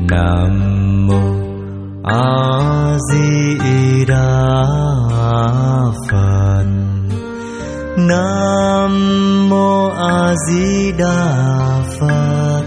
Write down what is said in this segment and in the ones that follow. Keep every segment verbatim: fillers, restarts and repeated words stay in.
Nam mô A Di Đà Phật. Nam mô A Di Đà Phật.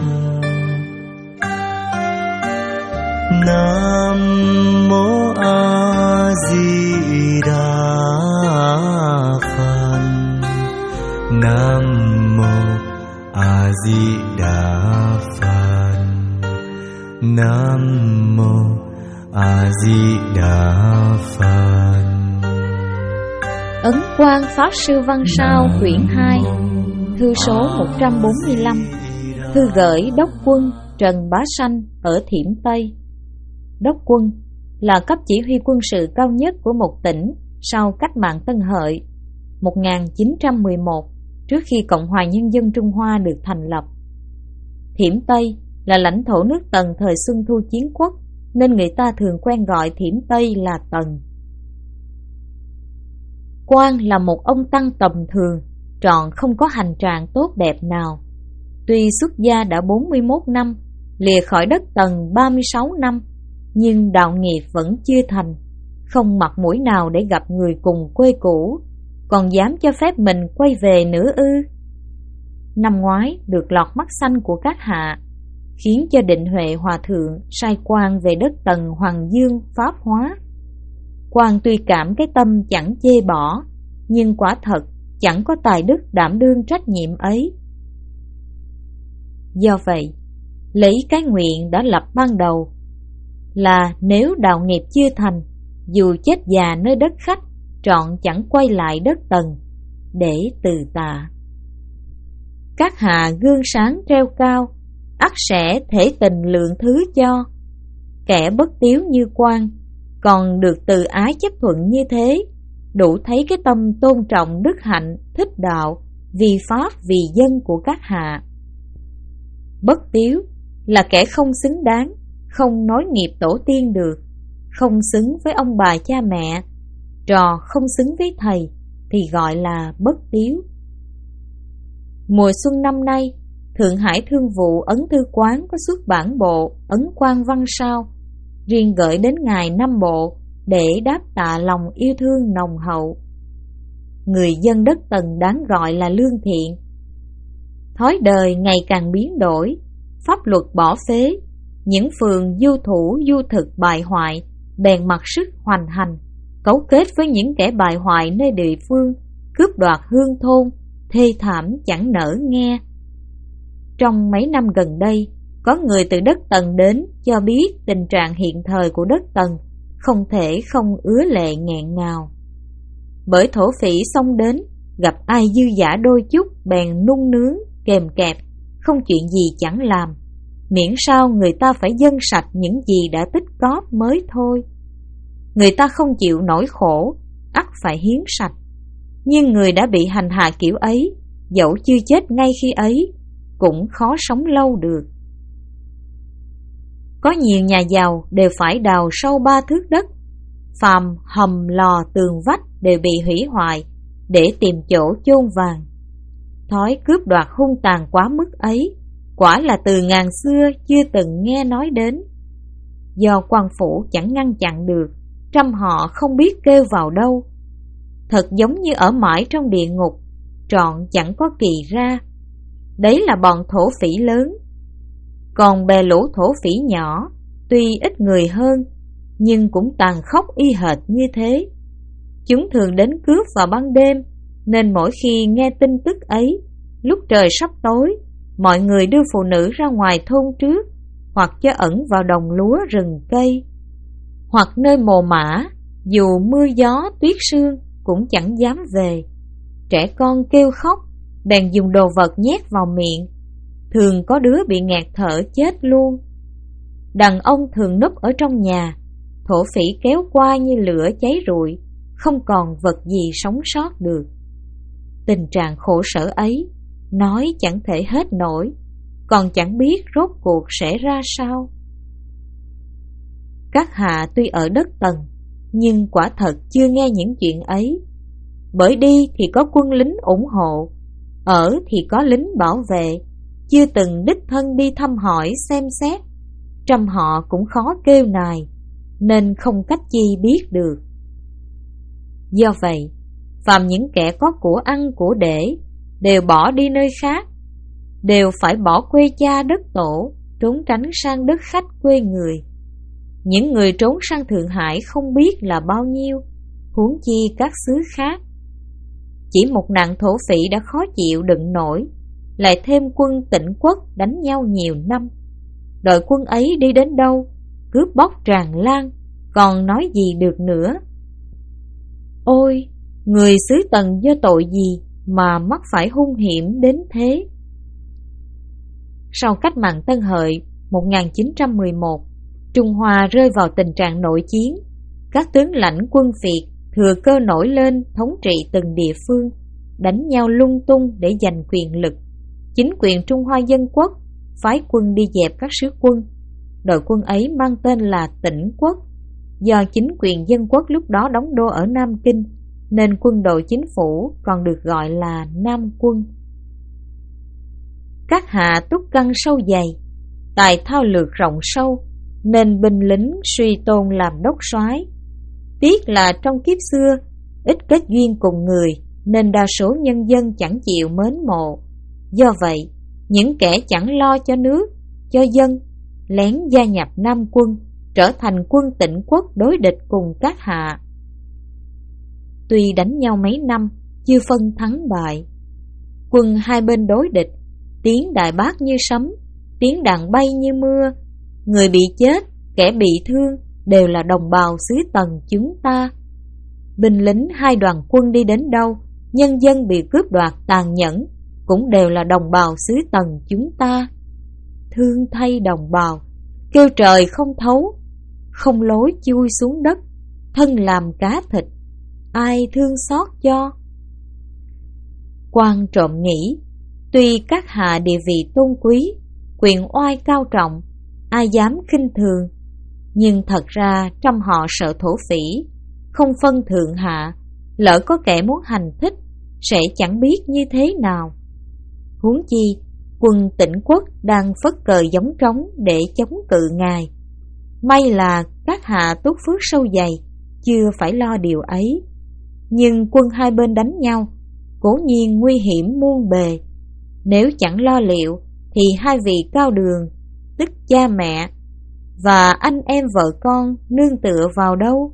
Nam mô A Di Đà Phật. Nam mô A Di Đà Phật. Nam mô A Di Đà Phật. Ấn Quang Pháp Sư Văn Sao quyển hai, thư số một trăm bốn mươi lăm. Thư gửi Đốc quân Trần Bá Sanh ở Thiểm Tây. Đốc quân là cấp chỉ huy quân sự cao nhất của một tỉnh sau cách mạng Tân Hợi một nghìn chín trăm mười một, trước khi Cộng hòa Nhân dân Trung Hoa được thành lập. Thiểm Tây là lãnh thổ nước Tần thời Xuân Thu Chiến Quốc, nên người ta thường quen gọi Thiểm Tây là Tần. Quang là một ông tăng tầm thường, trọn không có hành trạng tốt đẹp nào. Tuy xuất gia đã bốn mươi mốt năm, lìa khỏi đất Tần ba mươi sáu năm, nhưng đạo nghiệp vẫn chưa thành, không mặt mũi nào để gặp người cùng quê cũ, còn dám cho phép mình quay về nữa ư? Năm ngoái được lọt mắt xanh của các hạ, khiến cho Định Huệ Hòa Thượng sai Quang về đất Tần Hoàng Dương pháp hóa. Quang tuy cảm cái tâm chẳng chê bỏ, nhưng quả thật chẳng có tài đức đảm đương trách nhiệm ấy. Do vậy, lấy cái nguyện đã lập ban đầu là nếu đạo nghiệp chưa thành, dù chết già nơi đất khách, trọn chẳng quay lại đất Tần để từ tạ. Các hạ gương sáng treo cao, ắt sẽ thể tình lượng thứ cho. Kẻ bất tiếu như Quang còn được từ ái chấp thuận như thế, đủ thấy cái tâm tôn trọng đức hạnh, thích đạo, vì pháp vì dân của các hạ. Bất tiếu là kẻ không xứng đáng, không nối nghiệp tổ tiên được, không xứng với ông bà cha mẹ, trò không xứng với thầy, thì gọi là bất tiếu. Mùa xuân năm nay, Thượng Hải Thương vụ Ấn Thư Quán có xuất bản bộ Ấn Quang Văn Sao, riêng gửi đến ngài năm bộ để đáp tạ lòng yêu thương nồng hậu. Người dân đất Tần đáng gọi là lương thiện. Thói đời ngày càng biến đổi, pháp luật bỏ phế, những phường du thủ du thực bại hoại bèn mặc sức hoành hành, cấu kết với những kẻ bại hoại nơi địa phương, cướp đoạt hương thôn, thê thảm chẳng nỡ nghe. Trong mấy năm gần đây, có người từ đất Tần đến cho biết tình trạng hiện thời của đất Tần không thể không ứa lệ nghẹn ngào. Bởi thổ phỉ xông đến, gặp ai dư dả đôi chút bèn nung nướng, kèm kẹp, không chuyện gì chẳng làm, miễn sao người ta phải dâng sạch những gì đã tích cóp mới thôi. Người ta không chịu nổi khổ, ắt phải hiến sạch. Nhưng người đã bị hành hạ kiểu ấy, dẫu chưa chết ngay khi ấy, cũng khó sống lâu được. Có nhiều nhà giàu đều phải đào sâu ba thước đất, phàm hầm lò tường vách đều bị hủy hoại để tìm chỗ chôn vàng. Thói cướp đoạt hung tàn quá mức ấy, quả là từ ngàn xưa chưa từng nghe nói đến. Do quan phủ chẳng ngăn chặn được, trăm họ không biết kêu vào đâu. Thật giống như ở mãi trong địa ngục, trọn chẳng có kỳ ra. Đấy là bọn thổ phỉ lớn. Còn bè lũ thổ phỉ nhỏ, tuy ít người hơn, nhưng cũng tàn khốc y hệt như thế. Chúng thường đến cướp vào ban đêm, nên mỗi khi nghe tin tức ấy, lúc trời sắp tối, mọi người đưa phụ nữ ra ngoài thôn trước, hoặc cho ẩn vào đồng lúa rừng cây, hoặc nơi mồ mả, dù mưa gió tuyết sương cũng chẳng dám về. Trẻ con kêu khóc, bèn dùng đồ vật nhét vào miệng, thường có đứa bị nghẹt thở chết luôn. Đàn ông thường núp ở trong nhà, thổ phỉ kéo qua như lửa cháy rụi, không còn vật gì sống sót được. Tình trạng khổ sở ấy, nói chẳng thể hết nổi, còn chẳng biết rốt cuộc sẽ ra sao. Các hạ tuy ở đất Tần, nhưng quả thật chưa nghe những chuyện ấy. Bởi đi thì có quân lính ủng hộ, ở thì có lính bảo vệ, chưa từng đích thân đi thăm hỏi xem xét. trăm họ cũng khó kêu nài, nên không cách chi biết được. Do vậy, phàm những kẻ có của ăn của để đều bỏ đi nơi khác, đều phải bỏ quê cha đất tổ, trốn tránh sang đất khách quê người. Những người trốn sang Thượng Hải không biết là bao nhiêu, huống chi các xứ khác. Chỉ một nạn thổ phỉ đã khó chịu đựng nổi, lại thêm quân Tịnh Quốc đánh nhau nhiều năm. Đội quân ấy đi đến đâu, cướp bóc tràn lan, còn nói gì được nữa. Ôi, người xứ Tần do tội gì mà mắc phải hung hiểm đến thế? Sau cách mạng Tân Hợi một nghìn chín trăm mười một, Trung Hoa rơi vào tình trạng nội chiến. Các tướng lãnh quân Việt thừa cơ nổi lên thống trị từng địa phương, đánh nhau lung tung để giành quyền lực. Chính quyền Trung Hoa Dân Quốc phái quân đi dẹp các sứ quân. Đội quân ấy mang tên là Tĩnh Quốc. Do chính quyền Dân Quốc lúc đó đóng đô ở Nam Kinh, nên quân đội chính phủ còn được gọi là Nam quân. Các hạ túc căn sâu dày, tài thao lược rộng sâu, nên binh lính suy tôn làm đốc soái. Tiếc là trong kiếp xưa ít kết duyên cùng người, nên đa số nhân dân chẳng chịu mến mộ. Do vậy, những kẻ chẳng lo cho nước, cho dân, lén gia nhập Nam quân, trở thành quân Tịnh Quốc đối địch cùng các hạ. Tuy đánh nhau mấy năm, chưa phân thắng bại. Quân hai bên đối địch, tiếng đại bác như sấm, tiếng đàn bay như mưa. Người bị chết, kẻ bị thương đều là đồng bào xứ Tần chúng ta. Binh lính hai đoàn quân đi đến đâu, nhân dân bị cướp đoạt tàn nhẫn cũng đều là đồng bào xứ Tần chúng ta. Thương thay đồng bào, kêu trời không thấu, không lối chui xuống đất, thân làm cá thịt, ai thương xót cho. Quan trộm nghĩ, tuy các hạ địa vị tôn quý, quyền oai cao trọng, ai dám khinh thường, nhưng thật ra trăm họ sợ thổ phỉ, không phân thượng hạ. Lỡ có kẻ muốn hành thích, sẽ chẳng biết như thế nào. Huống chi quân Tịnh Quốc đang phất cờ giống trống để chống cự ngài. May là các hạ túc phước sâu dày, chưa phải lo điều ấy. Nhưng quân hai bên đánh nhau, cố nhiên nguy hiểm muôn bề. Nếu chẳng lo liệu thì hai vị cao đường, tức cha mẹ và anh em vợ con nương tựa vào đâu?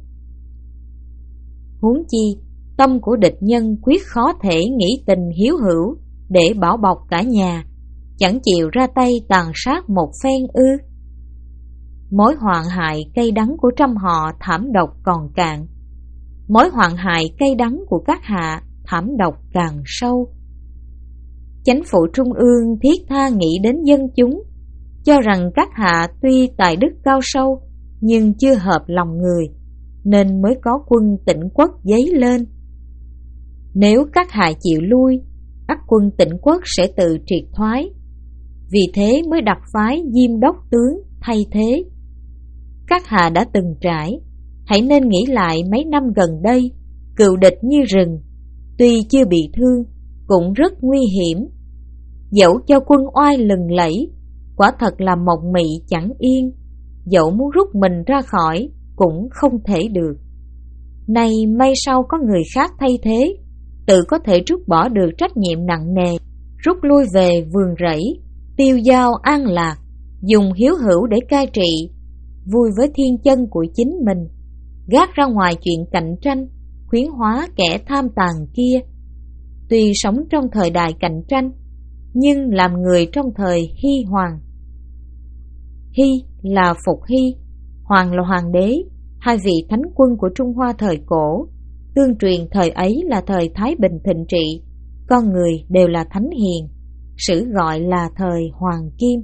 Huống chi tâm của địch nhân quyết khó thể nghĩ tình hiếu hữu để bảo bọc cả nhà, chẳng chịu ra tay tàn sát một phen ư? Mối hoạn hại cay đắng của trăm họ thảm độc còn cạn, mối hoạn hại cay đắng của các hạ thảm độc càng sâu. Chánh phủ trung ương thiết tha nghĩ đến dân chúng, cho rằng các hạ tuy tài đức cao sâu nhưng chưa hợp lòng người, nên mới có quân Tịnh Quốc dấy lên. Nếu các hạ chịu lui, ắt quân Tịnh Quốc sẽ tự triệt thoái. Vì thế mới đặt phái Diêm Đốc tướng thay thế. Các hạ đã từng trải, hãy nên nghĩ lại mấy năm gần đây, cừu địch như rừng, tuy chưa bị thương cũng rất nguy hiểm. Dẫu cho quân oai lừng lẫy, quả thật là mộng mị chẳng yên. Dẫu muốn rút mình ra khỏi cũng không thể được. Nay may sau có người khác thay thế, tự có thể trút bỏ được trách nhiệm nặng nề, rút lui về vườn rẫy, tiêu dao an lạc, dùng hiếu hữu để cai trị, vui với thiên chân của chính mình, gác ra ngoài chuyện cạnh tranh, khuyến hóa kẻ tham tàn kia. Tuy sống trong thời đại cạnh tranh, nhưng làm người trong thời Hy Hoàng. Hy là Phục Hy, Hoàng là Hoàng đế, hai vị thánh quân của Trung Hoa thời cổ. Tương truyền thời ấy là thời Thái Bình thịnh trị, con người đều là thánh hiền, sử gọi là thời Hoàng Kim.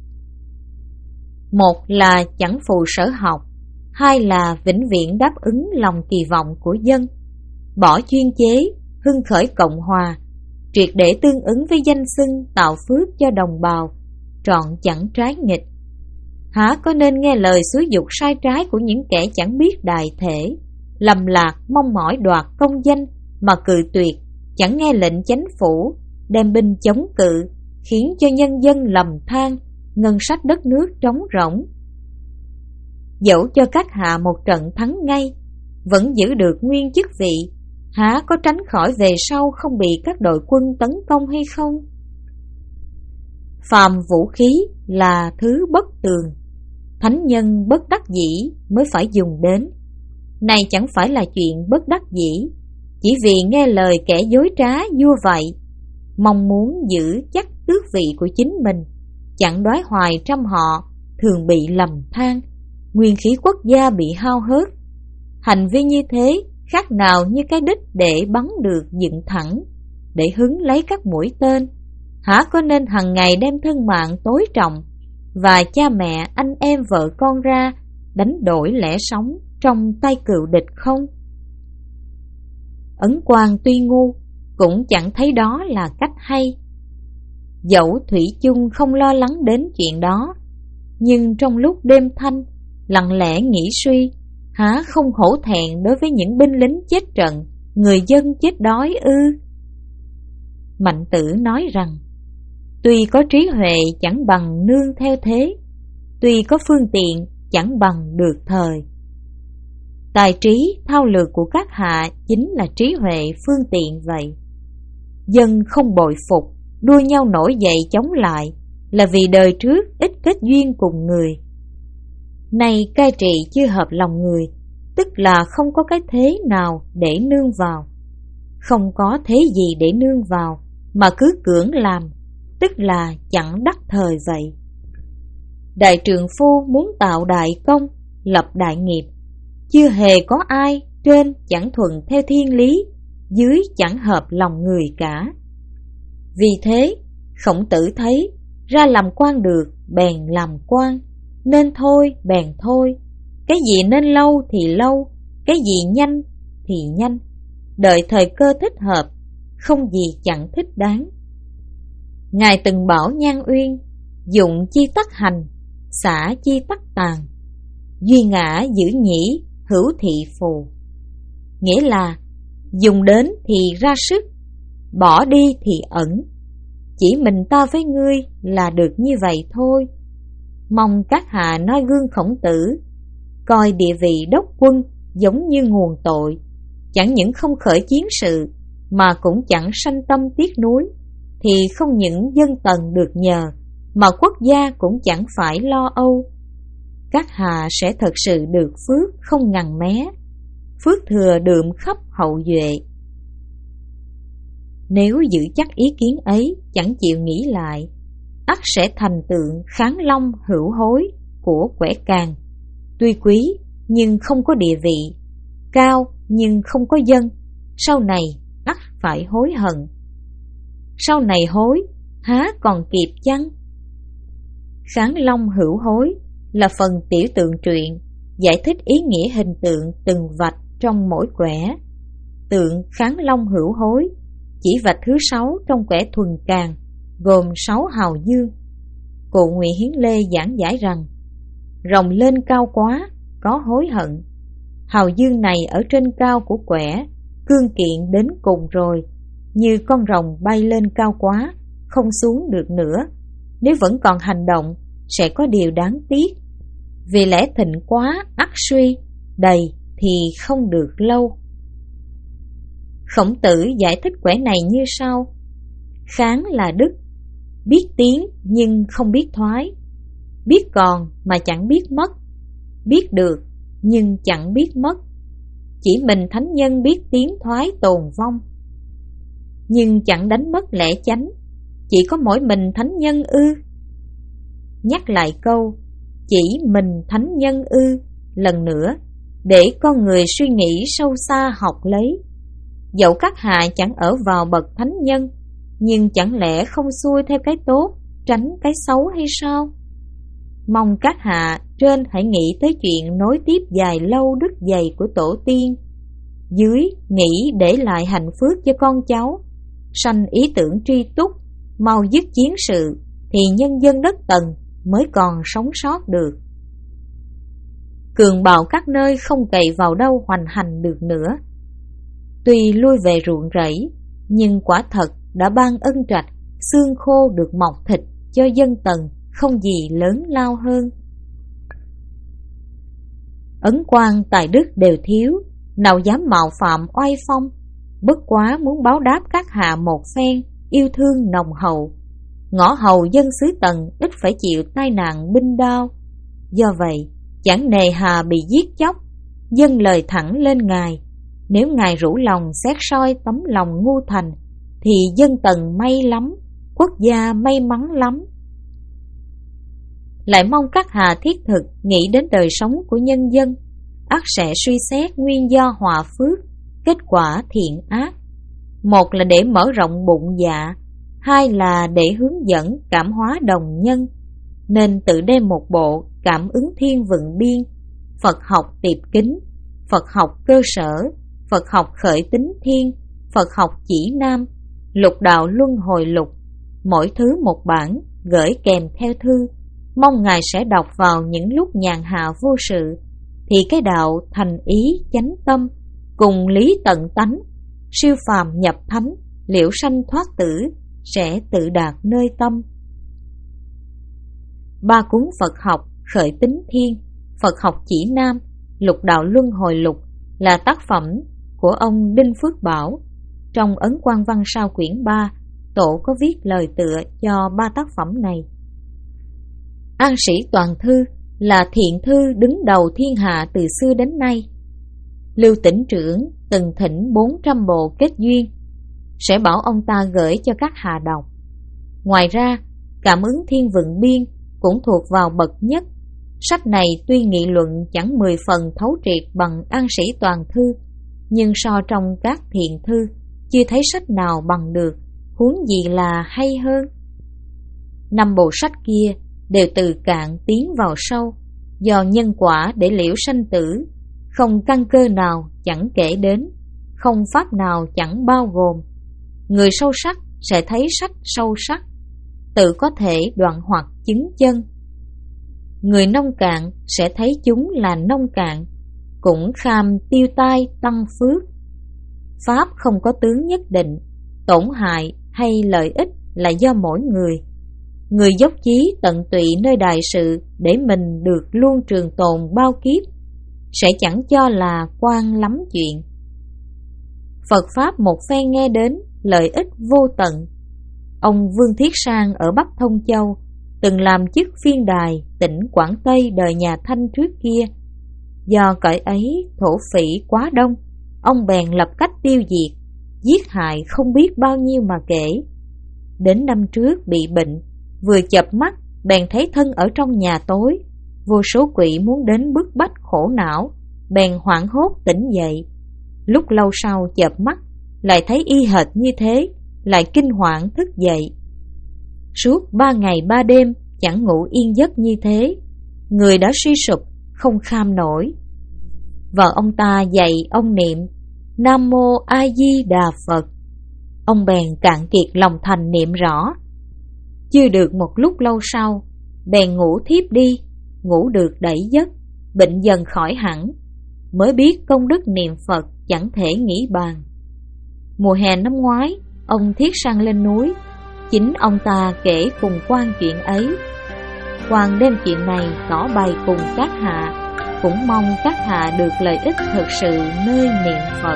Một là chẳng phụ sở học, hai là vĩnh viễn đáp ứng lòng kỳ vọng của dân, bỏ chuyên chế, hưng khởi cộng hòa, triệt để tương ứng với danh xưng tạo phước cho đồng bào, trọn chẳng trái nghịch. Há có nên nghe lời xúi dục sai trái của những kẻ chẳng biết đại thể, lầm lạc mong mỏi đoạt công danh mà cự tuyệt, chẳng nghe lệnh chánh phủ, đem binh chống cự, khiến cho nhân dân lầm than, ngân sách đất nước trống rỗng, Dẫu cho các hạ một trận thắng ngay, vẫn giữ được nguyên chức vị, há có tránh khỏi về sau không bị các đội quân tấn công hay không? Phàm vũ khí là thứ bất tường, thánh nhân bất đắc dĩ mới phải dùng đến. Này chẳng phải là chuyện bất đắc dĩ, chỉ vì nghe lời kẻ dối trá vua vậy, mong muốn giữ chắc tước vị của chính mình, chẳng đoái hoài trăm họ thường bị lầm than, nguyên khí quốc gia bị hao hớt. Hành vi như thế khác nào như cái đích để bắn được dựng thẳng, để hứng lấy các mũi tên, hả có nên hằng ngày đem thân mạng tối trọng và cha mẹ, anh em, vợ con ra đánh đổi lẽ sống trong tay cừu địch không? Ấn Quang tuy ngu cũng chẳng thấy đó là cách hay. Dẫu thủy chung không lo lắng đến chuyện đó, nhưng trong lúc đêm thanh lặng lẽ nghĩ suy, há không hổ thẹn đối với những binh lính chết trận, người dân chết đói ư? Mạnh Tử nói rằng, tuy có trí huệ chẳng bằng nương theo thế, tuy có phương tiện chẳng bằng được thời. Tài trí thao lược của các hạ chính là trí huệ phương tiện vậy. Dân không bội phục, đua nhau nổi dậy chống lại, là vì đời trước ít kết duyên cùng người. Nay cai trị chưa hợp lòng người, tức là không có cái thế nào để nương vào. Không có thế gì để nương vào mà cứ cưỡng làm, tức là chẳng đắc thời vậy. Đại trượng phu muốn tạo đại công, lập đại nghiệp, chưa hề có ai trên chẳng thuận theo thiên lý, dưới chẳng hợp lòng người cả. Vì thế Khổng Tử thấy ra làm quan được bèn làm quan, nên thôi bèn thôi, cái gì nên lâu thì lâu, cái gì nhanh thì nhanh, đợi thời cơ thích hợp, không gì chẳng thích đáng. Ngài từng bảo Nhan Uyên, dụng chi tắc hành, xả chi tắc tàn, duy ngã giữ nhĩ, hữu thị phù. Nghĩa là dùng đến thì ra sức, bỏ đi thì ẩn, chỉ mình ta với ngươi là được như vậy thôi. Mong các hạ noi gương Khổng Tử, coi địa vị đốc quân giống như nguồn tội, chẳng những không khởi chiến sự mà cũng chẳng sanh tâm tiếc nuối, thì không những dân tần được nhờ mà quốc gia cũng chẳng phải lo âu. Các hạ sẽ thật sự được phước không ngằn mé, phước thừa đượm khắp hậu duệ. Nếu giữ chắc ý kiến ấy, chẳng chịu nghĩ lại, ắt sẽ thành tượng kháng long hữu hối của Quẻ Càng, tuy quý nhưng không có địa vị, cao nhưng không có dân, sau này ắt phải hối hận. Sau này hối, há còn kịp chăng? Kháng long hữu hối là phần tiểu tượng truyện, giải thích ý nghĩa hình tượng từng vạch trong mỗi quẻ. Tượng kháng long hữu hối chỉ vạch thứ sáu trong quẻ thuần càng, gồm sáu hào dương. Cụ Ngụy Hiến Lê giảng giải rằng, rồng lên cao quá, có hối hận. Hào dương này ở trên cao của quẻ, cương kiện đến cùng rồi, như con rồng bay lên cao quá, không xuống được nữa. Nếu vẫn còn hành động, sẽ có điều đáng tiếc. Vì lẽ thịnh quá ắt suy, đầy thì không được lâu. Khổng Tử giải thích quẻ này như sau: kháng là đức, biết tiến nhưng không biết thoái, biết còn mà chẳng biết mất, biết được nhưng chẳng biết mất. Chỉ mình thánh nhân biết tiến thoái tồn vong, nhưng chẳng đánh mất lẽ chánh. Chỉ có mỗi mình thánh nhân ư? Nhắc lại câu chỉ mình thánh nhân ư lần nữa, để con người suy nghĩ sâu xa học lấy. Dẫu các hạ chẳng ở vào bậc thánh nhân, nhưng chẳng lẽ không xuôi theo cái tốt, tránh cái xấu hay sao? Mong các hạ trên hãy nghĩ tới chuyện nối tiếp dài lâu đức dày của tổ tiên, dưới nghĩ để lại hạnh phước cho con cháu, sanh ý tưởng tri túc, mau dứt chiến sự, thì nhân dân đất Tần mới còn sống sót được. Cường bạo các nơi không cậy vào đâu hoành hành được nữa. Tuy lui về ruộng rẫy, nhưng quả thật đã ban ân trạch, xương khô được mọc thịt cho dân Tần, không gì lớn lao hơn. ấn quan tài đức đều thiếu, nào dám mạo phạm oai phong. Bất quá muốn báo đáp các hạ một phen, yêu thương nồng hậu. Ngõ hầu dân xứ Tần ít phải chịu tai nạn binh đao. Do vậy, chẳng nề hà bị giết chóc, dâng lời thẳng lên ngài. Nếu ngài rủ lòng xét soi tấm lòng ngu thành, thì dân Tần may lắm, quốc gia may mắn lắm. Lại mong các hạ thiết thực nghĩ đến đời sống của nhân dân, ắt sẽ suy xét nguyên do họa phước, kết quả thiện ác. Một là để mở rộng bụng dạ, hai là để hướng dẫn cảm hóa đồng nhân. Nên tự đem một bộ Cảm ứng thiên vựng biên, Phật học tiệp kính, Phật học cơ sở, Phật học khởi tính thiên, Phật học chỉ nam, Lục đạo luân hồi lục, mỗi thứ một bản, gửi kèm theo thư. Mong ngài sẽ đọc vào những lúc nhàn hạ vô sự, thì cái đạo thành ý chánh tâm, cùng lý tận tánh, siêu phàm nhập thánh, liễu sanh thoát tử, sẽ tự đạt nơi tâm. Ba cuốn Phật học khởi tính thiên, Phật học chỉ nam, Lục đạo luân hồi lục là tác phẩm của ông Đinh Phước Bảo. Trong ấn quan văn sao quyển ba, tổ có viết lời tựa cho ba tác phẩm này. An Sĩ Toàn Thư là thiện thư đứng đầu thiên hạ từ xưa đến nay. Lưu Tỉnh Trưởng từng thỉnh bốn trăm bộ kết duyên, sẽ bảo ông ta gửi cho các hạ đọc. Ngoài ra, Cảm ứng thiên vựng biên cũng thuộc vào bậc nhất. Sách này tuy nghị luận chẳng mười phần thấu triệt bằng An Sĩ Toàn Thư, nhưng so trong các thiện thư, chưa thấy sách nào bằng được, huống gì là hay hơn. Năm bộ sách kia đều từ cạn tiến vào sâu, do nhân quả để liễu sanh tử, không căn cơ nào chẳng kể đến, không pháp nào chẳng bao gồm. Người sâu sắc sẽ thấy sách sâu sắc, tự có thể đoạn hoặc chứng chân. Người nông cạn sẽ thấy chúng là nông cạn, cũng kham tiêu tai tăng phước. Pháp không có tướng nhất định, tổn hại hay lợi ích là do mỗi người. Người dốc chí tận tụy nơi đại sự để mình được luôn trường tồn bao kiếp, sẽ chẳng cho là quan lắm chuyện. Phật Pháp một phen nghe đến, lợi ích vô tận. Ông Vương Thiết Sang ở Bắc Thông Châu từng làm chức phiên đài tỉnh Quảng Tây đời nhà Thanh trước kia. Do cõi ấy thổ phỉ quá đông, ông bèn lập cách tiêu diệt, giết hại không biết bao nhiêu mà kể. Đến năm trước bị bệnh, vừa chợp mắt bèn thấy thân ở trong nhà tối, vô số quỷ muốn đến bức bách khổ não, bèn hoảng hốt tỉnh dậy. Lúc lâu sau chợp mắt lại thấy y hệt như thế, lại kinh hoảng thức dậy. Suốt ba ngày ba đêm chẳng ngủ yên giấc như thế, người đã suy sụp không kham nổi. Vợ ông ta dạy ông niệm Nam Mô A Di Đà Phật. Ông bèn cạn kiệt lòng thành niệm rõ. Chưa được một lúc lâu sau, bèn ngủ thiếp đi, ngủ được đẩy giấc, bệnh dần khỏi hẳn, mới biết công đức niệm Phật chẳng thể nghĩ bàn. Mùa hè năm ngoái, ông Thiết Sang lên núi, chính ông ta kể cùng Quan chuyện ấy. Quan đem chuyện này tỏ bày cùng các hạ, cũng mong các hạ được lợi ích thực sự nơi niệm Phật.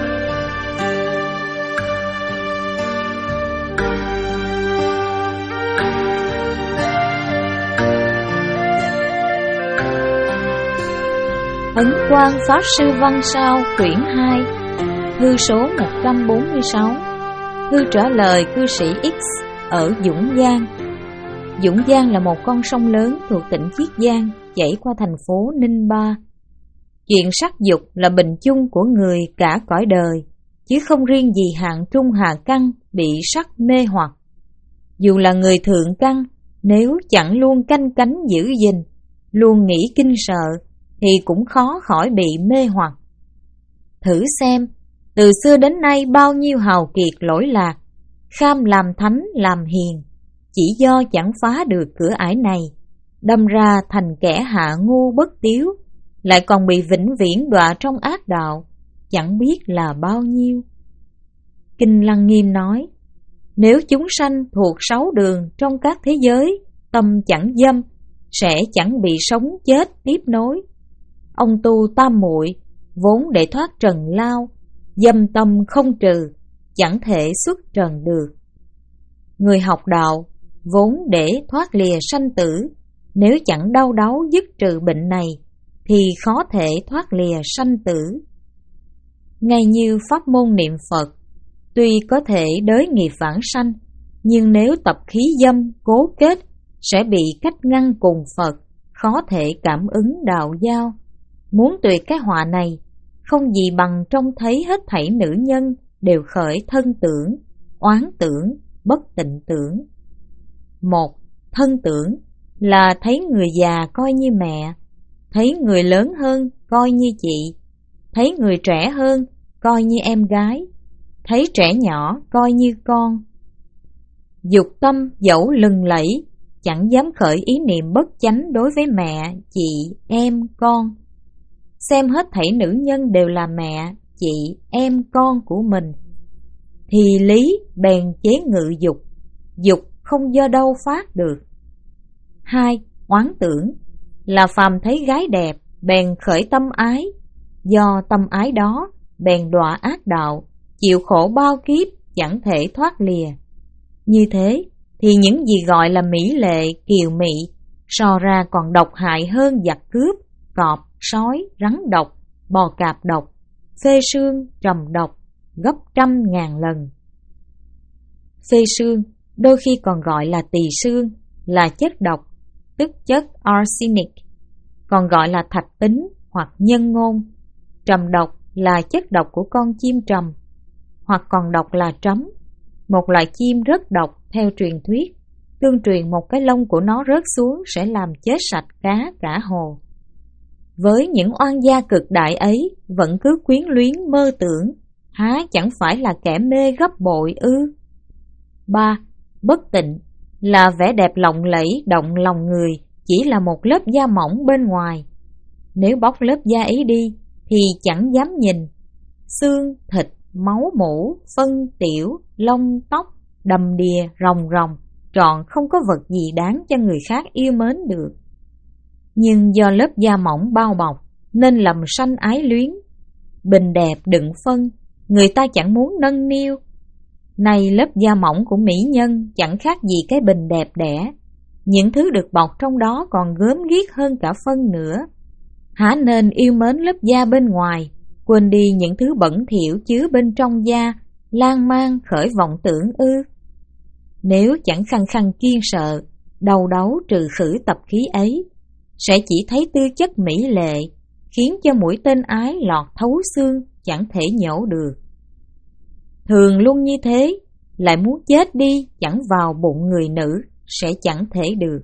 Ấn Quan Pháp Sư Văn Sao quyển hai, thư số một trăm bốn mươi sáu. Thư trả lời cư sĩ X ở Dũng Giang. Dũng Giang là một con sông lớn thuộc tỉnh Chiết Giang, chảy qua thành phố Ninh Ba. Chuyện sắc dục là bình chung của người cả cõi đời, chứ không riêng gì hạng trung hạ căn bị sắc mê hoặc. Dù là người thượng căn, nếu chẳng luôn canh cánh giữ gìn, luôn nghĩ kinh sợ, thì cũng khó khỏi bị mê hoặc. Thử xem, từ xưa đến nay bao nhiêu hào kiệt lỗi lạc, kham làm thánh làm hiền, chỉ do chẳng phá được cửa ải này, đâm ra thành kẻ hạ ngu bất tiếu, lại còn bị vĩnh viễn đọa trong ác đạo, chẳng biết là bao nhiêu. Kinh Lăng Nghiêm nói, nếu chúng sanh thuộc sáu đường trong các thế giới, tâm chẳng dâm, sẽ chẳng bị sống chết tiếp nối. ông tu tam muội vốn để thoát trần lao, dâm tâm không trừ, chẳng thể xuất trần được. Người học đạo vốn để thoát lìa sanh tử, nếu chẳng đau đáu dứt trừ bệnh này thì khó thể thoát lìa sanh tử. Ngay như pháp môn niệm Phật, tuy có thể đới nghiệp vãng sanh, nhưng nếu tập khí dâm cố kết sẽ bị cách ngăn cùng Phật, khó thể cảm ứng đạo giao. Muốn tuyệt cái họa này, không gì bằng trông thấy hết thảy nữ nhân đều khởi thân tưởng, oán tưởng, bất tịnh tưởng. Một, thân tưởng là thấy người già coi như mẹ, thấy người lớn hơn coi như chị, thấy người trẻ hơn coi như em gái, thấy trẻ nhỏ coi như con. Dục tâm dẫu lừng lẫy, chẳng dám khởi ý niệm bất chánh đối với mẹ, chị, em, con. Xem hết thảy nữ nhân đều là mẹ, chị, em, con của mình, thì lý bèn chế ngự dục, dục không do đâu phát được. Hai, oán tưởng là phàm thấy gái đẹp bèn khởi tâm ái, do tâm ái đó bèn đọa ác đạo, chịu khổ bao kiếp chẳng thể thoát lìa. Như thế thì những gì gọi là mỹ lệ, kiều mị so ra còn độc hại hơn giặc cướp, cọp, sói, rắn độc, bò cạp độc, phê sương, trầm độc gấp trăm ngàn lần. Phê sương đôi khi còn gọi là tỳ sương, là chất độc, tức chất arsenic, còn gọi là thạch tính hoặc nhân ngôn. Trầm độc là chất độc của con chim trầm, hoặc còn đọc là trắm, một loại chim rất độc theo truyền thuyết. Tương truyền một cái lông của nó rớt xuống sẽ làm chết sạch cá cả hồ. Với những oan gia cực đại ấy vẫn cứ quyến luyến mơ tưởng, há chẳng phải là kẻ mê gấp bội ư? Ba, bất tịnh là vẻ đẹp lộng lẫy động lòng người, chỉ là một lớp da mỏng bên ngoài. Nếu bóc lớp da ấy đi thì chẳng dám nhìn. Xương, thịt, máu mủ, phân, tiểu, lông, tóc, đầm đìa, ròng ròng, trọn không có vật gì đáng cho người khác yêu mến được. Nhưng do lớp da mỏng bao bọc nên lầm sanh ái luyến. Bình đẹp đựng phân, người ta chẳng muốn nâng niu. Này lớp da mỏng của mỹ nhân chẳng khác gì cái bình đẹp đẽ, những thứ được bọc trong đó còn gớm ghiếc hơn cả phân nữa. Hả nên yêu mến lớp da bên ngoài, quên đi những thứ bẩn thỉu chứa bên trong da, lan man khởi vọng tưởng ư? Nếu chẳng khăng khăng kiên sợ, đầu đấu trừ khử tập khí ấy, sẽ chỉ thấy tư chất mỹ lệ, khiến cho mũi tên ái lọt thấu xương, chẳng thể nhổ được. Thường luôn như thế, lại muốn chết đi chẳng vào bụng người nữ, sẽ chẳng thể được.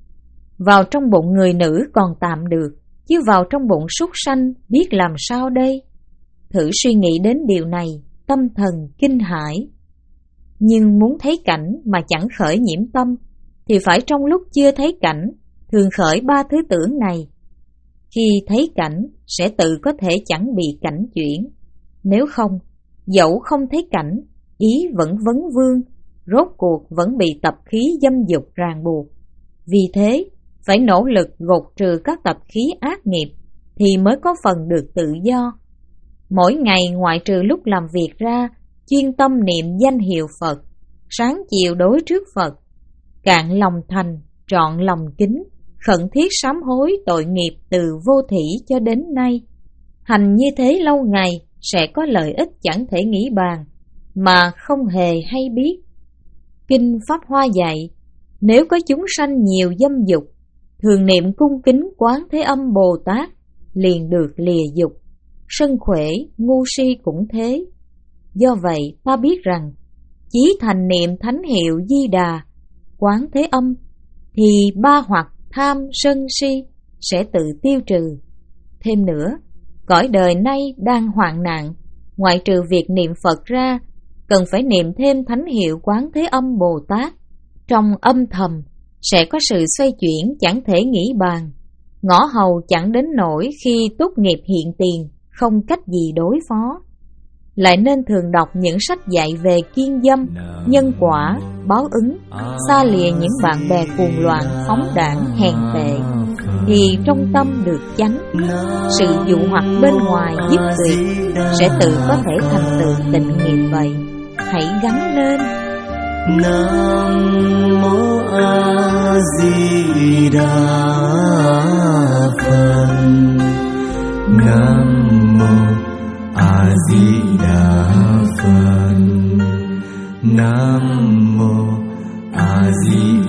Vào trong bụng người nữ còn tạm được, chứ vào trong bụng súc sanh biết làm sao đây? Thử suy nghĩ đến điều này, tâm thần kinh hãi. Nhưng muốn thấy cảnh mà chẳng khởi nhiễm tâm, thì phải trong lúc chưa thấy cảnh, thường khởi ba thứ tưởng này. Khi thấy cảnh, sẽ tự có thể chẳng bị cảnh chuyển. Nếu không, dẫu không thấy cảnh, ý vẫn vấn vương, rốt cuộc vẫn bị tập khí dâm dục ràng buộc. Vì thế, phải nỗ lực gột trừ các tập khí ác nghiệp, thì mới có phần được tự do. Mỗi ngày ngoại trừ lúc làm việc ra, chuyên tâm niệm danh hiệu Phật, sáng chiều đối trước Phật, cạn lòng thành, trọn lòng kính, khẩn thiết sám hối tội nghiệp từ vô thỉ cho đến nay. Hành như thế lâu ngày sẽ có lợi ích chẳng thể nghĩ bàn, mà không hề hay biết. Kinh Pháp Hoa dạy, nếu có chúng sanh nhiều dâm dục, thường niệm cung kính Quán Thế Âm Bồ Tát, liền được lìa dục. Sân khỏe, ngu si cũng thế. Do vậy ta biết rằng, chí thành niệm thánh hiệu Di Đà, Quán Thế Âm, thì ba hoặc tham, sân, si sẽ tự tiêu trừ. Thêm nữa, cõi đời nay đang hoạn nạn, ngoại trừ việc niệm Phật ra, cần phải niệm thêm thánh hiệu Quán Thế Âm Bồ Tát. Trong âm thầm sẽ có sự xoay chuyển chẳng thể nghĩ bàn, ngõ hầu chẳng đến nỗi khi tốt nghiệp hiện tiền, không cách gì đối phó. Lại nên thường đọc những sách dạy về kiên dâm, nhân quả, báo ứng, xa lìa những bạn bè cuồng loạn, phóng đảng, hèn tệ. thì trong tâm được chánh, sự dụ hoặc bên ngoài dứt tuyệt, sẽ tự có thể thành tựu tịnh nghiệp vậy. Hãy gắng lên. Nam mô A Di Đà Phật. Nam mô A Di Đà Phật. Nam mô A Di